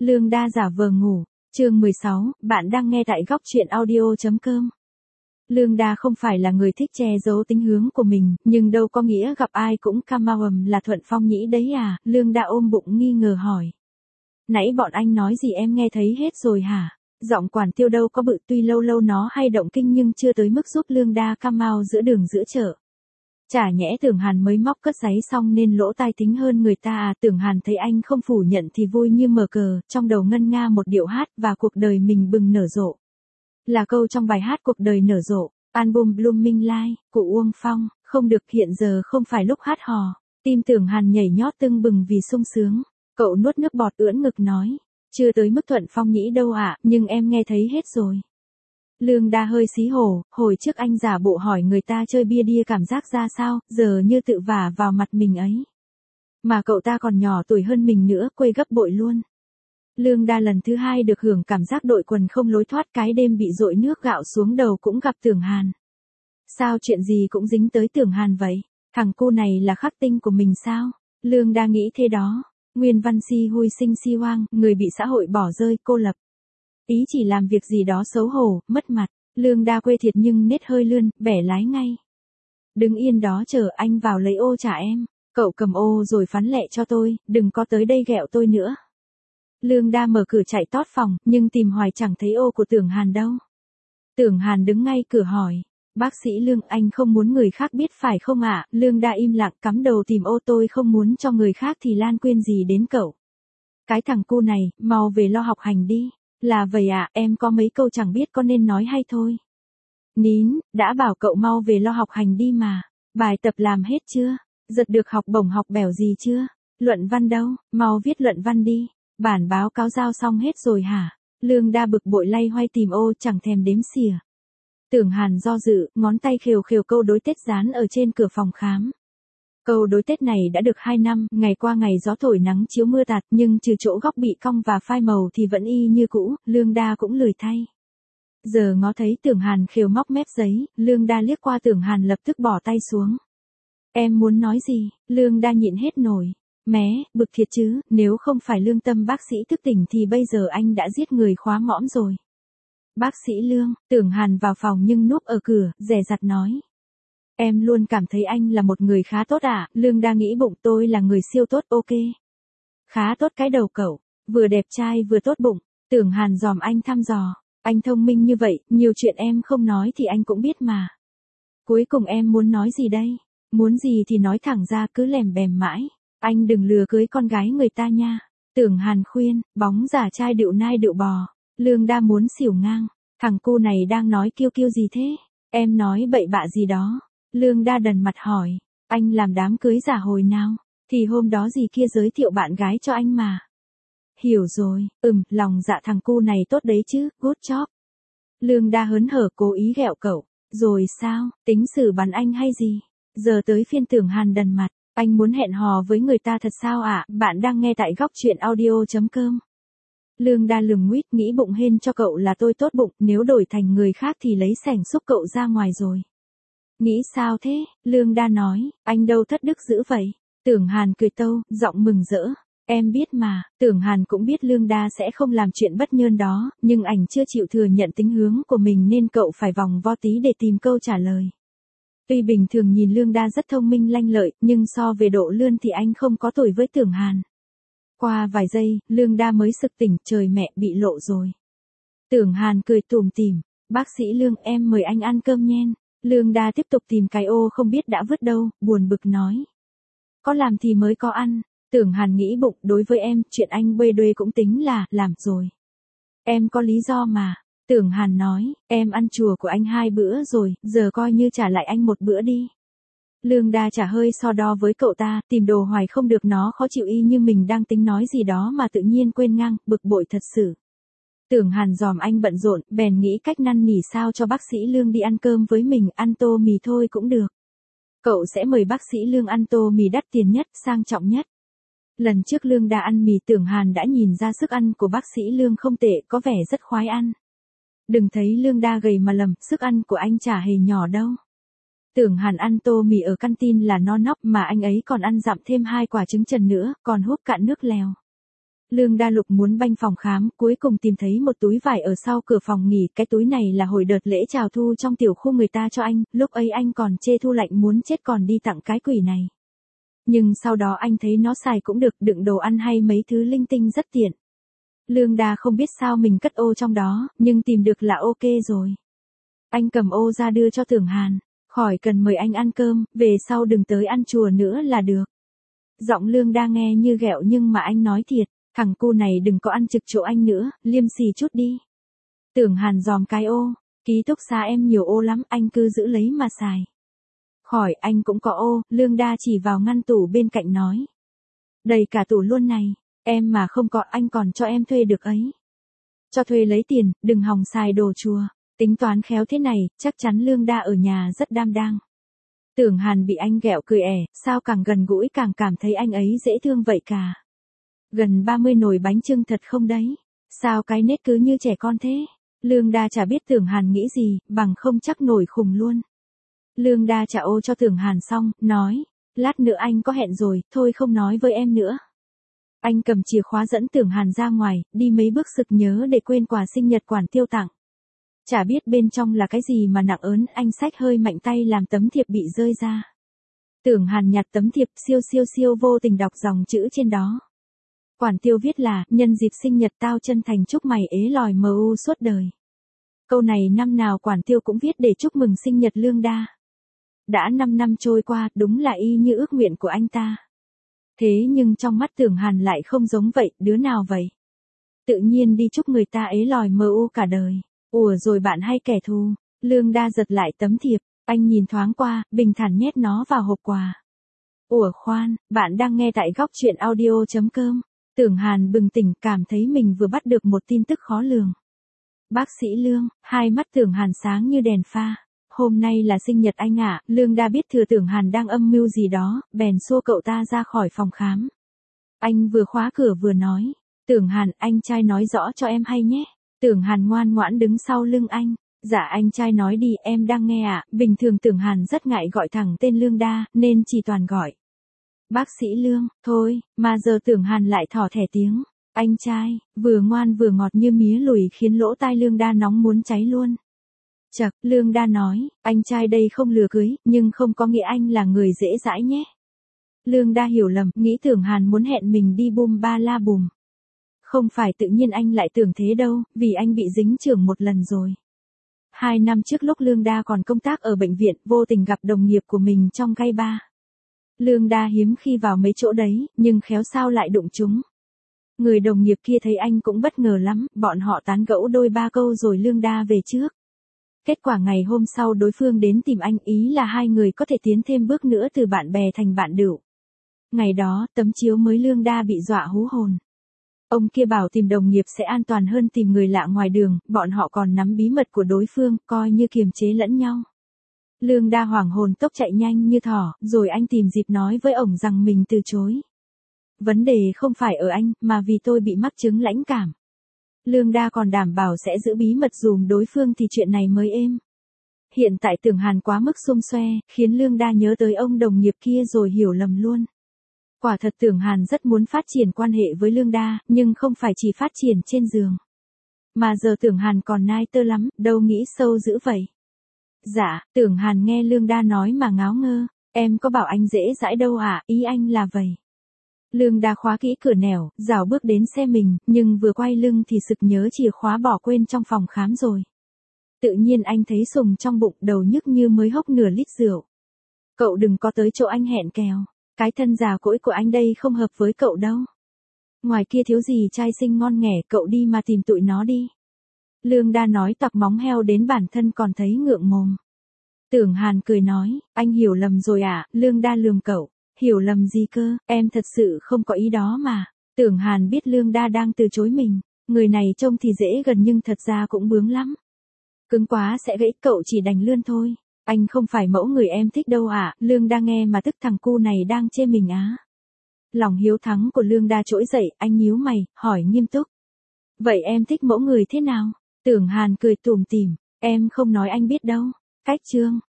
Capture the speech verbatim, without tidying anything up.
Lương Đa giả vờ ngủ. Chương mười sáu, bạn đang nghe tại góc truyện audio chấm com. Lương Đa không phải là người thích che giấu tính hướng của mình, nhưng đâu có nghĩa gặp ai cũng cam mau ầm là thuận phong nhĩ đấy à, Lương Đa ôm bụng nghi ngờ hỏi. Nãy bọn anh nói gì em nghe thấy hết rồi hả? Giọng Quản Tiêu đâu có bự, tuy lâu lâu nó hay động kinh nhưng chưa tới mức giúp Lương Đa cam mau giữa đường giữa chợ. Chả nhẽ Tưởng Hàn mới móc cất giấy xong nên lỗ tai tính hơn người ta à. Tưởng Hàn thấy anh không phủ nhận thì vui như mở cờ, trong đầu ngân nga một điệu hát và cuộc đời mình bừng nở rộ. Là câu trong bài hát cuộc đời nở rộ, album Blooming Light, của Uông Phong, không được, hiện giờ không phải lúc hát hò. Tim Tưởng Hàn nhảy nhót tưng bừng vì sung sướng. Cậu nuốt nước bọt ưỡn ngực nói, chưa tới mức thuận phong nhĩ đâu ạ, à, nhưng em nghe thấy hết rồi. Lương Đa hơi xí hổ, hồi trước anh giả bộ hỏi người ta chơi bia đia cảm giác ra sao, giờ như tự vả vào mặt mình ấy. Mà cậu ta còn nhỏ tuổi hơn mình nữa, quê gấp bội luôn. Lương Đa lần thứ hai được hưởng cảm giác đội quần không lối thoát, cái đêm bị dội nước gạo xuống đầu cũng gặp Tưởng Hàn. Sao chuyện gì cũng dính tới Tưởng Hàn vậy? Thằng cu này là khắc tinh của mình sao? Lương Đa nghĩ thế đó. Nguyên văn si hui sinh si hoang, người bị xã hội bỏ rơi, cô lập. Ý chỉ làm việc gì đó xấu hổ, mất mặt. Lương Đa quê thiệt nhưng nết hơi lươn, bẻ lái ngay. Đứng yên đó chờ anh vào lấy ô trả em. Cậu cầm ô rồi phán lệ cho tôi, đừng có tới đây ghẹo tôi nữa. Lương Đa mở cửa chạy tót phòng, nhưng tìm hoài chẳng thấy ô của Tưởng Hàn đâu. Tưởng Hàn đứng ngay cửa hỏi. Bác sĩ Lương, anh không muốn người khác biết phải không ạ? À? Lương Đa im lặng cắm đầu tìm ô, tôi không muốn cho người khác thì lan quên gì đến cậu. Cái thằng cu này, mau về lo học hành đi. Là vậy ạ, à, em có mấy câu chẳng biết có nên nói hay thôi. Nín, đã bảo cậu mau về lo học hành đi mà. Bài tập làm hết chưa? Giật được học bổng học bẻo gì chưa? Luận văn đâu? Mau viết luận văn đi. Bản báo cáo giao xong hết rồi hả? Lương Đa bực bội lay hoay tìm ô chẳng thèm đếm xỉa. Tưởng Hàn do dự, ngón tay khều khều câu đối Tết dán ở trên cửa phòng khám. Câu đối Tết này đã được hai năm, ngày qua ngày gió thổi nắng chiếu mưa tạt, nhưng trừ chỗ góc bị cong và phai màu thì vẫn y như cũ, Lương Đa cũng lười thay. Giờ ngó thấy Tưởng Hàn khều móc mép giấy, Lương Đa liếc qua Tưởng Hàn lập tức bỏ tay xuống. Em muốn nói gì? Lương Đa nhịn hết nổi. Mé, bực thiệt chứ, nếu không phải lương tâm bác sĩ thức tỉnh thì bây giờ anh đã giết người khóa mõm rồi. Bác sĩ Lương, Tưởng Hàn vào phòng nhưng núp ở cửa, dè dặt nói. Em luôn cảm thấy anh là một người khá tốt ạ, à? Lương Đa nghĩ bụng, tôi là người siêu tốt, ok. Khá tốt cái đầu cậu, vừa đẹp trai vừa tốt bụng. Tưởng Hàn dòm anh thăm dò, anh thông minh như vậy, nhiều chuyện em không nói thì anh cũng biết mà. Cuối cùng em muốn nói gì đây? Muốn gì thì nói thẳng ra, cứ lèm bèm mãi. Anh đừng lừa cưới con gái người ta nha. Tưởng Hàn khuyên, bóng giả trai điệu nai điệu bò. Lương Đa muốn xỉu ngang. Thằng cu này đang nói kiêu kiêu gì thế? Em nói bậy bạ gì đó? Lương Đa đần mặt hỏi. Anh làm đám cưới giả hồi nào? Thì hôm đó gì kia giới thiệu bạn gái cho anh mà. Hiểu rồi, ừm, lòng dạ thằng cu này tốt đấy chứ, good job. Lương Đa hớn hở cố ý ghẹo cậu. Rồi sao, tính xử bắn anh hay gì? Giờ tới phiên Tưởng Hàn đần mặt. Anh muốn hẹn hò với người ta thật sao ạ? À? Bạn đang nghe tại góc truyện audio chấm com. Lương Đa lườm nguýt, nghĩ bụng hên cho cậu là tôi tốt bụng, nếu đổi thành người khác thì lấy sẻng xúc cậu ra ngoài rồi. Nghĩ sao thế? Lương Đa nói, anh đâu thất đức dữ vậy? Tưởng Hàn cười tâu, giọng mừng rỡ. Em biết mà, Tưởng Hàn cũng biết Lương Đa sẽ không làm chuyện bất nhơn đó, nhưng ảnh chưa chịu thừa nhận tính hướng của mình nên cậu phải vòng vo tí để tìm câu trả lời. Tuy bình thường nhìn Lương Đa rất thông minh lanh lợi, nhưng so về độ lươn thì anh không có tuổi với Tưởng Hàn. Qua vài giây, Lương Đa mới sực tỉnh, trời mẹ, bị lộ rồi. Tưởng Hàn cười tủm tỉm, bác sĩ Lương, em mời anh ăn cơm nhen. Lương Đa tiếp tục tìm cái ô không biết đã vứt đâu, buồn bực nói. Có làm thì mới có ăn. Tưởng Hàn nghĩ bụng, đối với em, chuyện anh bê đuê cũng tính là, làm rồi. Em có lý do mà. Tưởng Hàn nói, em ăn chùa của anh hai bữa rồi, giờ coi như trả lại anh một bữa đi. Lương Đa chả hơi so đo với cậu ta, tìm đồ hoài không được, nó khó chịu y như mình đang tính nói gì đó mà tự nhiên quên ngang, bực bội thật sự. Tưởng Hàn dòm anh bận rộn, bèn nghĩ cách năn nỉ sao cho bác sĩ Lương đi ăn cơm với mình, ăn tô mì thôi cũng được. Cậu sẽ mời bác sĩ Lương ăn tô mì đắt tiền nhất, sang trọng nhất. Lần trước Lương Đa ăn mì, Tưởng Hàn đã nhìn ra sức ăn của bác sĩ Lương không tệ, có vẻ rất khoái ăn. Đừng thấy Lương Đa gầy mà lầm, sức ăn của anh chả hề nhỏ đâu. Tưởng Hàn ăn tô mì ở căn tin là no nóc, mà anh ấy còn ăn dặm thêm hai quả trứng chần nữa, còn húp cạn nước lèo. Lương Đa Lục muốn banh phòng khám, cuối cùng tìm thấy một túi vải ở sau cửa phòng nghỉ, cái túi này là hồi đợt lễ chào thu trong tiểu khu người ta cho anh, lúc ấy anh còn chê Thu lạnh muốn chết còn đi tặng cái quỷ này. Nhưng sau đó anh thấy nó xài cũng được, đựng đồ ăn hay mấy thứ linh tinh rất tiện. Lương Đa không biết sao mình cất ô trong đó, nhưng tìm được là ok rồi. Anh cầm ô ra đưa cho Tưởng Hàn, khỏi cần mời anh ăn cơm, về sau đừng tới ăn chùa nữa là được. Giọng Lương Đa nghe như ghẹo nhưng mà anh nói thiệt, thằng cu này đừng có ăn trực chỗ anh nữa, liêm sỉ chút đi. Tưởng Hàn giòm cái ô, ký túc xá em nhiều ô lắm, anh cứ giữ lấy mà xài. Khỏi, anh cũng có ô, Lương Đa chỉ vào ngăn tủ bên cạnh nói. Đầy cả tủ luôn này, em mà không có anh còn cho em thuê được ấy. Cho thuê lấy tiền, đừng hòng xài đồ chùa. Tính toán khéo thế này, chắc chắn Lương Đa ở nhà rất đam đang. Tưởng Hàn bị anh ghẹo cười ẻ, sao càng gần gũi càng cảm thấy anh ấy dễ thương vậy cả. Gần ba mươi nồi bánh chưng thật không đấy? Sao cái nết cứ như trẻ con thế? Lương Đa chả biết Tưởng Hàn nghĩ gì, bằng không chắc nổi khùng luôn. Lương Đa trả ô cho Tưởng Hàn xong, nói, lát nữa anh có hẹn rồi, thôi không nói với em nữa. Anh cầm chìa khóa dẫn Tưởng Hàn ra ngoài, đi mấy bước sực nhớ để quên quà sinh nhật Quản Tiêu tặng. Chả biết bên trong là cái gì mà nặng ớn, anh xách hơi mạnh tay làm tấm thiệp bị rơi ra. Tưởng Hàn nhặt tấm thiệp, siêu siêu siêu vô tình đọc dòng chữ trên đó. Quản Tiêu viết là, nhân dịp sinh nhật tao chân thành chúc mày ế lòi mờ u suốt đời. Câu này năm nào Quản Tiêu cũng viết để chúc mừng sinh nhật Lương Đa. Đã năm năm trôi qua, đúng là y như ước nguyện của anh ta. Thế nhưng trong mắt Tưởng Hàn lại không giống vậy, đứa nào vậy? Tự nhiên đi chúc người ta ế lòi mờ u cả đời. Ủa rồi bạn hay kẻ thù? Lương Đa giật lại tấm thiệp, anh nhìn thoáng qua, bình thản nhét nó vào hộp quà. Ủa khoan, bạn đang nghe tại góc truyện audio chấm com. Tưởng Hàn bừng tỉnh, cảm thấy mình vừa bắt được một tin tức khó lường. Bác sĩ Lương, hai mắt Tưởng Hàn sáng như đèn pha. Hôm nay là sinh nhật anh ạ. Lương Đa biết thừa Tưởng Hàn đang âm mưu gì đó, bèn xua cậu ta ra khỏi phòng khám. Anh vừa khóa cửa vừa nói, Tưởng Hàn, anh trai nói rõ cho em hay nhé. Tưởng Hàn ngoan ngoãn đứng sau lưng anh. Dạ anh trai nói đi, em đang nghe ạ. Bình thường Tưởng Hàn rất ngại gọi thẳng tên Lương Đa, nên chỉ toàn gọi bác sĩ Lương, thôi, mà giờ Tưởng Hàn lại thỏ thẻ tiếng. Anh trai, vừa ngoan vừa ngọt như mía lùi khiến lỗ tai Lương Đa nóng muốn cháy luôn. Chật, Lương Đa nói, anh trai đây không lừa cưới, nhưng không có nghĩa anh là người dễ dãi nhé. Lương Đa hiểu lầm, nghĩ Tưởng Hàn muốn hẹn mình đi bum ba la bùm. Không phải tự nhiên anh lại tưởng thế đâu, vì anh bị dính chưởng một lần rồi. Hai năm trước lúc Lương Đa còn công tác ở bệnh viện, vô tình gặp đồng nghiệp của mình trong gai ba. Lương Đa hiếm khi vào mấy chỗ đấy, nhưng khéo sao lại đụng chúng. Người đồng nghiệp kia thấy anh cũng bất ngờ lắm, bọn họ tán gẫu đôi ba câu rồi Lương Đa về trước. Kết quả ngày hôm sau đối phương đến tìm anh, ý là hai người có thể tiến thêm bước nữa từ bạn bè thành bạn đữu. Ngày đó, tấm chiếu mới Lương Đa bị dọa hú hồn. Ông kia bảo tìm đồng nghiệp sẽ an toàn hơn tìm người lạ ngoài đường, bọn họ còn nắm bí mật của đối phương, coi như kiềm chế lẫn nhau. Lương Đa hoảng hồn tốc chạy nhanh như thỏ, rồi anh tìm dịp nói với ổng rằng mình từ chối. Vấn đề không phải ở anh, mà vì tôi bị mắc chứng lãnh cảm. Lương Đa còn đảm bảo sẽ giữ bí mật dùm đối phương thì chuyện này mới êm. Hiện tại Tưởng Hàn quá mức xum xoe, khiến Lương Đa nhớ tới ông đồng nghiệp kia rồi hiểu lầm luôn. Quả thật Tưởng Hàn rất muốn phát triển quan hệ với Lương Đa, nhưng không phải chỉ phát triển trên giường. Mà giờ Tưởng Hàn còn nai tơ lắm, đâu nghĩ sâu dữ vậy. Dạ, Tưởng Hàn nghe Lương Đa nói mà ngáo ngơ, em có bảo anh dễ dãi đâu à, ý anh là vậy. Lương Đa khóa kỹ cửa nẻo, rảo bước đến xe mình, nhưng vừa quay lưng thì sực nhớ chìa khóa bỏ quên trong phòng khám rồi. Tự nhiên anh thấy sùng trong bụng, đầu nhức như mới hốc nửa lít rượu. Cậu đừng có tới chỗ anh hẹn kèo, cái thân già cỗi của anh đây không hợp với cậu đâu. Ngoài kia thiếu gì trai xinh ngon nghẻ, cậu đi mà tìm tụi nó đi. Lương Đa nói toạc móng heo đến bản thân còn thấy ngượng mồm. Tưởng Hàn cười nói, anh hiểu lầm rồi à, Lương Đa lườm cậu, hiểu lầm gì cơ, em thật sự không có ý đó mà. Tưởng Hàn biết Lương Đa đang từ chối mình, người này trông thì dễ gần nhưng thật ra cũng bướng lắm. Cứng quá sẽ gãy, cậu chỉ đành lươn thôi. Anh không phải mẫu người em thích đâu à, Lương Đa nghe mà tức thằng cu này đang chê mình á. Lòng hiếu thắng của Lương Đa trỗi dậy, anh nhíu mày, hỏi nghiêm túc. Vậy em thích mẫu người thế nào? Tưởng Hàn cười tủm tỉm, em không nói anh biết đâu. Cách chương,